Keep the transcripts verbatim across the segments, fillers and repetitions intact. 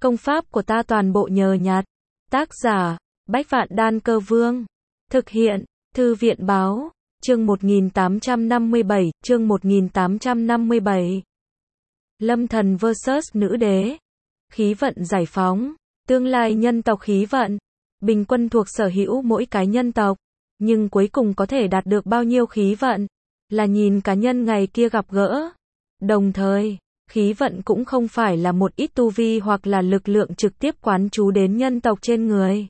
Công pháp của ta toàn bộ nhờ nhặt. Tác giả, Bách Vạn Đan Cơ Vương. Thực hiện, Thư viện Báo. Chương một nghìn tám trăm năm mươi bảy, chương một nghìn tám trăm năm mươi bảy. Lâm Thần versus Nữ Đế. Khí vận giải phóng. Tương lai nhân tộc khí vận. Bình quân thuộc sở hữu mỗi cái nhân tộc. Nhưng cuối cùng có thể đạt được bao nhiêu khí vận, là nhìn cá nhân ngày kia gặp gỡ. Đồng thời, khí vận cũng không phải là một ít tu vi hoặc là lực lượng trực tiếp quán trú đến nhân tộc trên người.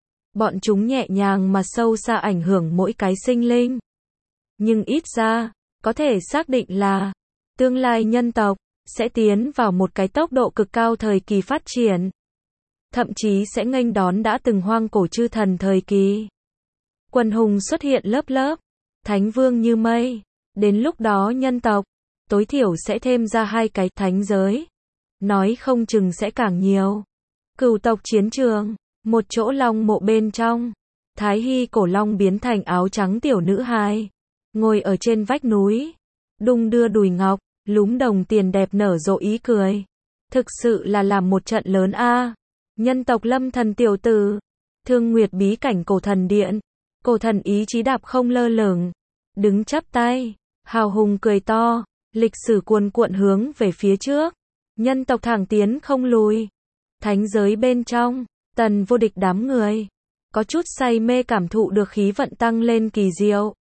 Bọn chúng nhẹ nhàng mà sâu xa ảnh hưởng mỗi cái sinh linh. Nhưng ít ra, có thể xác định là, tương lai nhân tộc, sẽ tiến vào một cái tốc độ cực cao thời kỳ phát triển. Thậm chí sẽ nghênh đón đã từng hoang cổ chư thần thời kỳ. Quần hùng xuất hiện lớp lớp, thánh vương như mây. Đến lúc đó nhân tộc, tối thiểu sẽ thêm ra hai cái thánh giới. Nói không chừng sẽ càng nhiều. Cửu tộc chiến trường, một chỗ long mộ bên trong. Thái Hy cổ long biến thành áo trắng tiểu nữ hài. Ngồi ở trên vách núi. Đung đưa đùi ngọc, lúm đồng tiền đẹp nở rộ ý cười. Thực sự là làm một trận lớn a. Nhân tộc Lâm Thần tiểu tử. Thương Nguyệt bí cảnh cổ thần điện. Cổ thần ý chí đạp không lơ lửng. Đứng chắp tay. Hào hùng cười to. Lịch sử cuồn cuộn hướng về phía trước. Nhân tộc thẳng tiến không lùi. Thánh giới bên trong. Tần vô địch đám người. Có chút say mê cảm thụ được khí vận tăng lên kỳ diệu.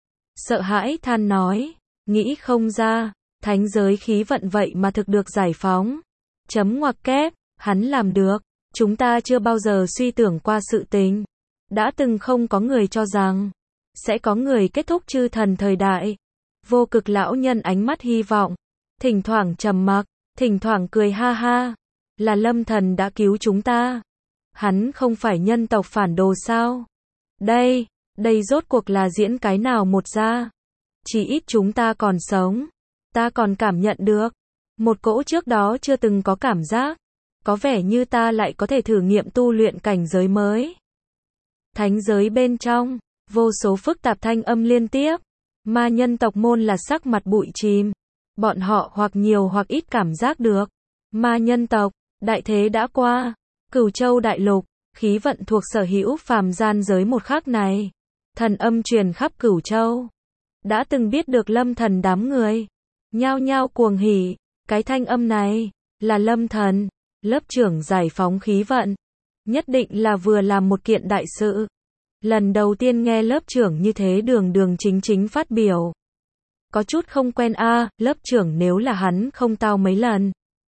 Sợ hãi than nói. Nghĩ không ra. Thánh giới khí vận vậy mà thực được giải phóng. Chấm ngoặc kép. Hắn làm được. Chúng ta chưa bao giờ suy tưởng qua sự tình. Đã từng không có người cho rằng sẽ có người kết thúc chư thần thời đại. Vô cực lão nhân ánh mắt hy vọng. Thỉnh thoảng trầm mặc. Thỉnh thoảng cười ha ha. Là Lâm Thần đã cứu chúng ta. Hắn không phải nhân tộc phản đồ sao? Đây, đây rốt cuộc là diễn cái nào một ra? Chỉ ít chúng ta còn sống. Ta còn cảm nhận được. Một cỗ trước đó chưa từng có cảm giác. Có vẻ như ta lại có thể thử nghiệm tu luyện cảnh giới mới. Thánh giới bên trong, vô số phức tạp thanh âm liên tiếp. Ma nhân tộc môn là sắc mặt bụi chìm. Bọn họ hoặc nhiều hoặc ít cảm giác được. Ma nhân tộc, đại thế đã qua. Cửu châu đại lục, khí vận thuộc sở hữu phàm gian giới một khắc này. Thần âm truyền khắp cửu châu. Đã từng biết được Lâm Thần đám người. Nhao nhao cuồng hỉ. Cái thanh âm này, là Lâm Thần, lớp trưởng giải phóng khí vận. Nhất định là vừa làm một kiện đại sự. Lần đầu tiên nghe lớp trưởng như thế đường đường chính chính phát biểu. Có chút không quen a, à, lớp trưởng nếu là hắn không tao mấy lần.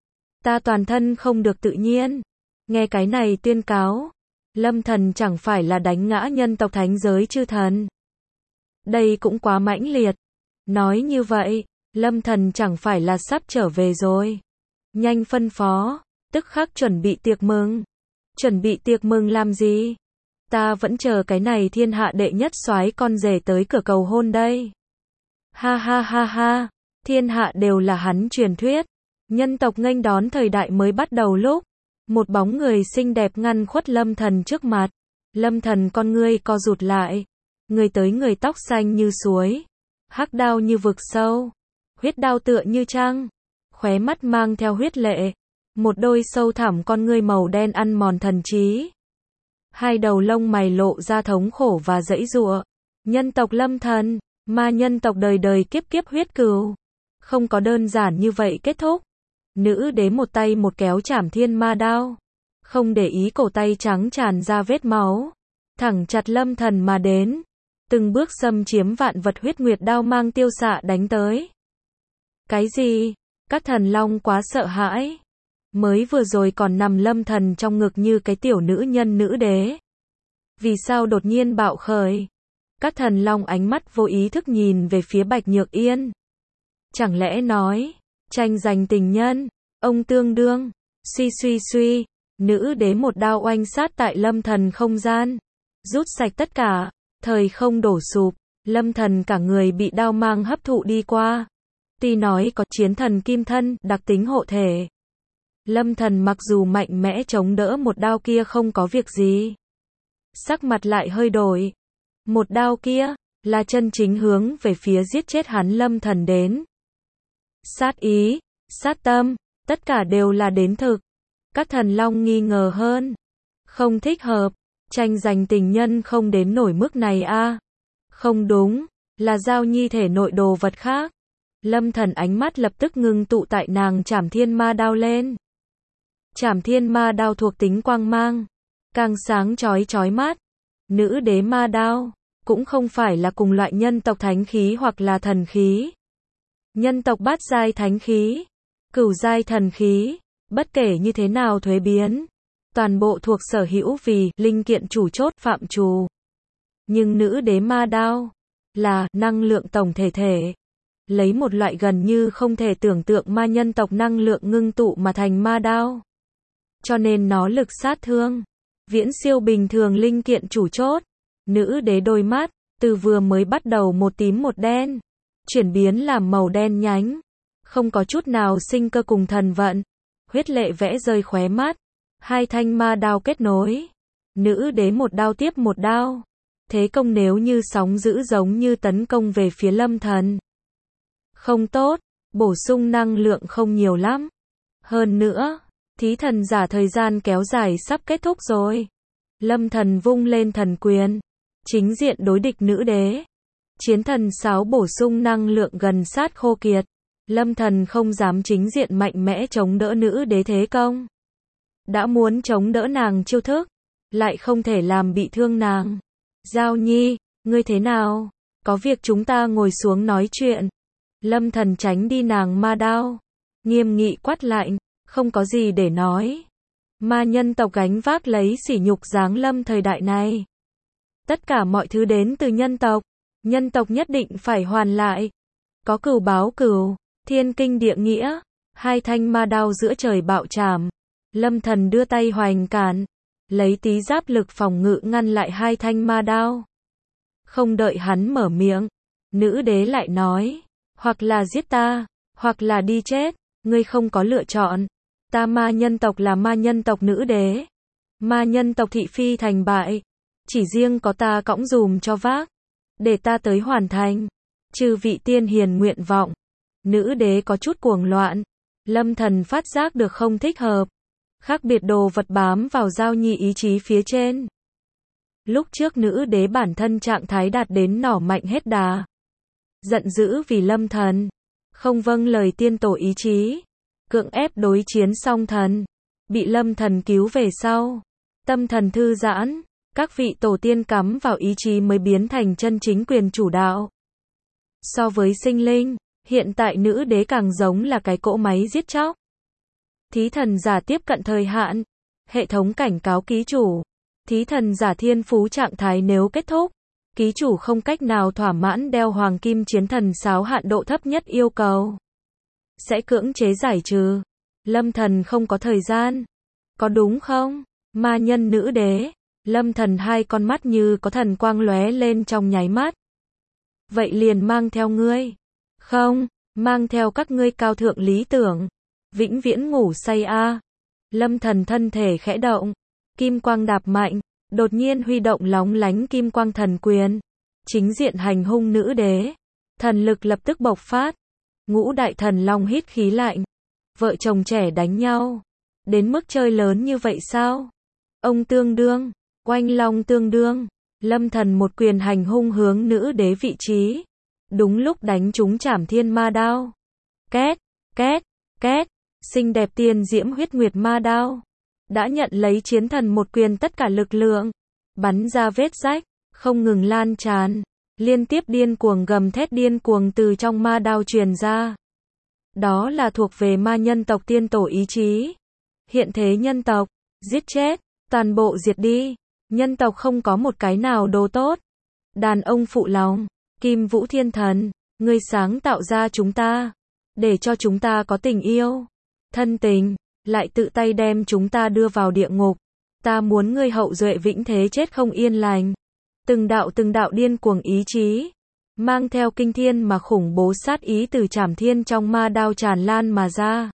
Ta toàn thân không được tự nhiên. Nghe cái này tuyên cáo. Lâm Thần chẳng phải là đánh ngã nhân tộc thánh giới chư thần. Đây cũng quá mãnh liệt. Nói như vậy, Lâm Thần chẳng phải là sắp trở về rồi. Nhanh phân phó, tức khắc chuẩn bị tiệc mừng. Chuẩn bị tiệc mừng làm gì? Ta vẫn chờ cái này thiên hạ đệ nhất soái con rể tới cửa cầu hôn đây. Ha ha ha ha, thiên hạ đều là hắn truyền thuyết. Nhân tộc nghênh đón thời đại mới bắt đầu lúc. Một bóng người xinh đẹp ngăn khuất Lâm Thần trước mặt. Lâm Thần con ngươi co rụt lại. Người tới người tóc xanh như suối. Hắc đao như vực sâu. Huyết đao tựa như trăng. Khóe mắt mang theo huyết lệ. Một đôi sâu thẳm con ngươi màu đen ăn mòn thần trí. Hai đầu lông mày lộ ra thống khổ và giãy giụa. Nhân tộc Lâm Thần, ma nhân tộc đời đời kiếp kiếp huyết cừu. Không có đơn giản như vậy kết thúc. Nữ đế một tay một kéo chảm thiên ma đao. Không để ý cổ tay trắng tràn ra vết máu. Thẳng chặt Lâm Thần mà đến. Từng bước xâm chiếm vạn vật huyết nguyệt đao mang tiêu xạ đánh tới. Cái gì? Các thần long quá sợ hãi. Mới vừa rồi còn nằm Lâm Thần trong ngực như cái tiểu nữ nhân nữ đế. Vì sao đột nhiên bạo khởi? Các thần long ánh mắt vô ý thức nhìn về phía Bạch Nhược Yên. Chẳng lẽ nói, tranh giành tình nhân, ông tương đương, suy suy suy, nữ đế một đao oanh sát tại Lâm Thần không gian. Rút sạch tất cả, thời không đổ sụp, Lâm Thần cả người bị đao mang hấp thụ đi qua. Tuy nói có chiến thần kim thân, đặc tính hộ thể. Lâm Thần mặc dù mạnh mẽ chống đỡ một đao kia không có việc gì. Sắc mặt lại hơi đổi. Một đao kia, là chân chính hướng về phía giết chết hắn Lâm Thần đến. Sát ý, sát tâm, tất cả đều là đến thực. Các thần long nghi ngờ hơn. Không thích hợp. Tranh giành tình nhân không đến nổi mức này a. Không đúng. Là Giao Nhi thể nội đồ vật khác. Lâm Thần ánh mắt lập tức ngưng tụ tại nàng Trảm Thiên Ma Đao lên. Trảm Thiên Ma Đao thuộc tính quang mang. Càng sáng chói chói mắt. Nữ đế ma đao. Cũng không phải là cùng loại nhân tộc thánh khí hoặc là thần khí. Nhân tộc bát giai thánh khí. Cửu giai thần khí. Bất kể như thế nào thuế biến. Toàn bộ thuộc sở hữu vì linh kiện chủ chốt phạm trù. Nhưng nữ đế ma đao. Là năng lượng tổng thể thể. Lấy một loại gần như không thể tưởng tượng ma nhân tộc năng lượng ngưng tụ mà thành ma đao. Cho nên nó lực sát thương. Viễn siêu bình thường linh kiện chủ chốt. Nữ đế đôi mắt. Từ vừa mới bắt đầu một tím một đen. Chuyển biến làm màu đen nhánh. Không có chút nào sinh cơ cùng thần vận. Huyết lệ vẽ rơi khóe mắt. Hai thanh ma đao kết nối. Nữ đế một đao tiếp một đao. Thế công nếu như sóng dữ giống như tấn công về phía Lâm Thần. Không tốt. Bổ sung năng lượng không nhiều lắm. Hơn nữa. Thí thần giả thời gian kéo dài sắp kết thúc rồi. Lâm Thần vung lên thần quyền. Chính diện đối địch nữ đế. Chiến thần sáo bổ sung năng lượng gần sát khô kiệt. Lâm Thần không dám chính diện mạnh mẽ chống đỡ nữ đế thế công. Đã muốn chống đỡ nàng chiêu thức. Lại không thể làm bị thương nàng. Giao Nhi, ngươi thế nào? Có việc chúng ta ngồi xuống nói chuyện. Lâm Thần tránh đi nàng ma đao. Nghiêm nghị quát lạnh. Không có gì để nói. Ma nhân tộc gánh vác lấy sỉ nhục giáng lâm thời đại này. Tất cả mọi thứ đến từ nhân tộc. Nhân tộc nhất định phải hoàn lại. Có cừu báo cừu. Thiên kinh địa nghĩa. Hai thanh ma đao giữa trời bạo chạm. Lâm Thần đưa tay hoành cản. Lấy tí giáp lực phòng ngự ngăn lại hai thanh ma đao. Không đợi hắn mở miệng. Nữ đế lại nói. Hoặc là giết ta. Hoặc là đi chết. Ngươi không có lựa chọn. Ta ma nhân tộc là ma nhân tộc nữ đế. Ma nhân tộc thị phi thành bại. Chỉ riêng có ta cõng dùm cho vác. Để ta tới hoàn thành. Chư vị tiên hiền nguyện vọng. Nữ đế có chút cuồng loạn. Lâm Thần phát giác được không thích hợp. Khác biệt đồ vật bám vào Giao Nhi ý chí phía trên. Lúc trước nữ đế bản thân trạng thái đạt đến nỏ mạnh hết đà. Giận dữ vì Lâm Thần. Không vâng lời tiên tổ ý chí. Cưỡng ép đối chiến song thần. Bị Lâm Thần cứu về sau. Tâm thần thư giãn. Các vị tổ tiên cắm vào ý chí mới biến thành chân chính quyền chủ đạo. So với sinh linh, hiện tại nữ đế càng giống là cái cỗ máy giết chóc. Thí thần giả tiếp cận thời hạn. Hệ thống cảnh cáo ký chủ. Thí thần giả thiên phú trạng thái nếu kết thúc. Ký chủ không cách nào thỏa mãn đeo hoàng kim chiến thần sáo hạn độ thấp nhất yêu cầu. Sẽ cưỡng chế giải trừ. Lâm Thần không có thời gian. Có đúng không? Ma nhân nữ đế. Lâm Thần hai con mắt như có thần quang lóe lên trong nháy mắt. Vậy liền mang theo ngươi. Không, mang theo các ngươi cao thượng lý tưởng. Vĩnh viễn ngủ say a. Lâm Thần thân thể khẽ động. Kim quang đạp mạnh. Đột nhiên huy động lóng lánh kim quang thần quyền. Chính diện hành hung nữ đế. Thần lực lập tức bộc phát. Ngũ đại thần long hít khí lạnh. Vợ chồng trẻ đánh nhau. Đến mức chơi lớn như vậy sao? Ông tương đương. Oanh long tương đương. Lâm Thần một quyền hành hung hướng nữ đế vị trí. Đúng lúc đánh trúng Trảm Thiên ma đao. Két, két, két. Xinh đẹp tiên diễm huyết nguyệt ma đao. Đã nhận lấy chiến thần một quyền tất cả lực lượng. Bắn ra vết rách. Không ngừng lan tràn. Liên tiếp điên cuồng gầm thét điên cuồng từ trong ma đao truyền ra. Đó là thuộc về ma nhân tộc tiên tổ ý chí. Hiện thế nhân tộc. Giết chết. Toàn bộ diệt đi. Nhân tộc không có một cái nào đồ tốt. Đàn ông phụ lòng. Kim Vũ Thiên Thần. Ngươi sáng tạo ra chúng ta. Để cho chúng ta có tình yêu. Thân tình. Lại tự tay đem chúng ta đưa vào địa ngục. Ta muốn ngươi hậu duệ vĩnh thế chết không yên lành. Từng đạo từng đạo điên cuồng ý chí. Mang theo kinh thiên mà khủng bố sát ý từ Trảm Thiên trong ma đao tràn lan mà ra.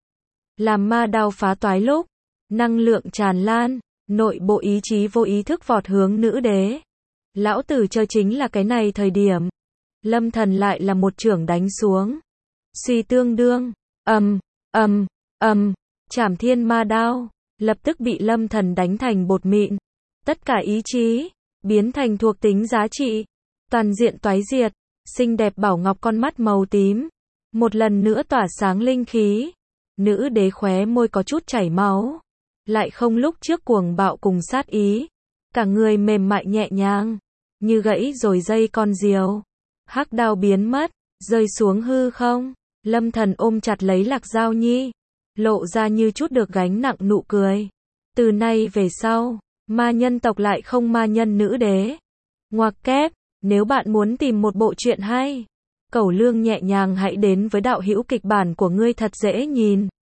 Làm ma đao phá toái lúc. Năng lượng tràn lan. Nội bộ ý chí vô ý thức vọt hướng nữ đế. Lão tử chơi chính là cái này thời điểm. Lâm Thần lại là một chưởng đánh xuống. Suy tương đương. Ầm, ầm, ầm. Trảm Thiên ma đao. lập tức bị Lâm Thần đánh thành bột mịn. Tất cả ý chí, biến thành thuộc tính giá trị. Toàn diện toái diệt, xinh đẹp bảo ngọc con mắt màu tím. Một lần nữa tỏa sáng linh khí. Nữ đế khóe môi có chút chảy máu. Lại không lúc trước cuồng bạo cùng sát ý. Cả người mềm mại nhẹ nhàng. Như gãy rồi dây con diều. Hắc đao biến mất, rơi xuống hư không. Lâm Thần ôm chặt lấy Lạc Giao Nhi. Lộ ra như chút được gánh nặng nụ cười. Từ nay về sau, ma nhân tộc lại không ma nhân nữ đế. Ngoặc kép, nếu bạn muốn tìm một bộ truyện hay, cẩu lương nhẹ nhàng hãy đến với đạo hữu kịch bản của ngươi thật dễ nhìn.